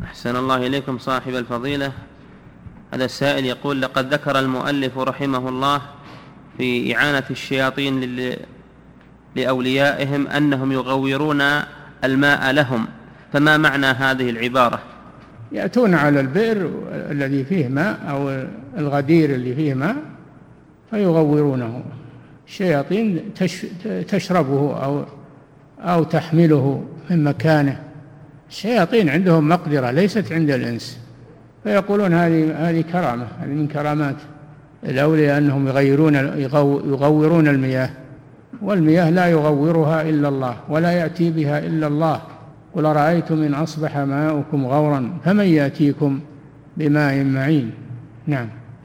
أحسن الله إليكم صاحب الفضيلة. هذا السائل يقول: لقد ذكر المؤلف رحمه الله في إعانة الشياطين لأوليائهم أنهم يغورون الماء لهم، فما معنى هذه العبارة؟ يأتون على البئر الذي فيه ماء أو الغدير اللي فيه ماء فيغورونه. الشياطين تشربه أو تحمله من مكانه. الشياطين عندهم مقدرة ليست عند الإنس، فيقولون هذه كرامة، هذه من كرامات الأولياء أنهم يغورون المياه، والمياه لا يغورها إلا الله ولا يأتي بها إلا الله. قل أرأيتم إن أصبح ماؤكم غورا فمن يأتيكم بماء معين. نعم.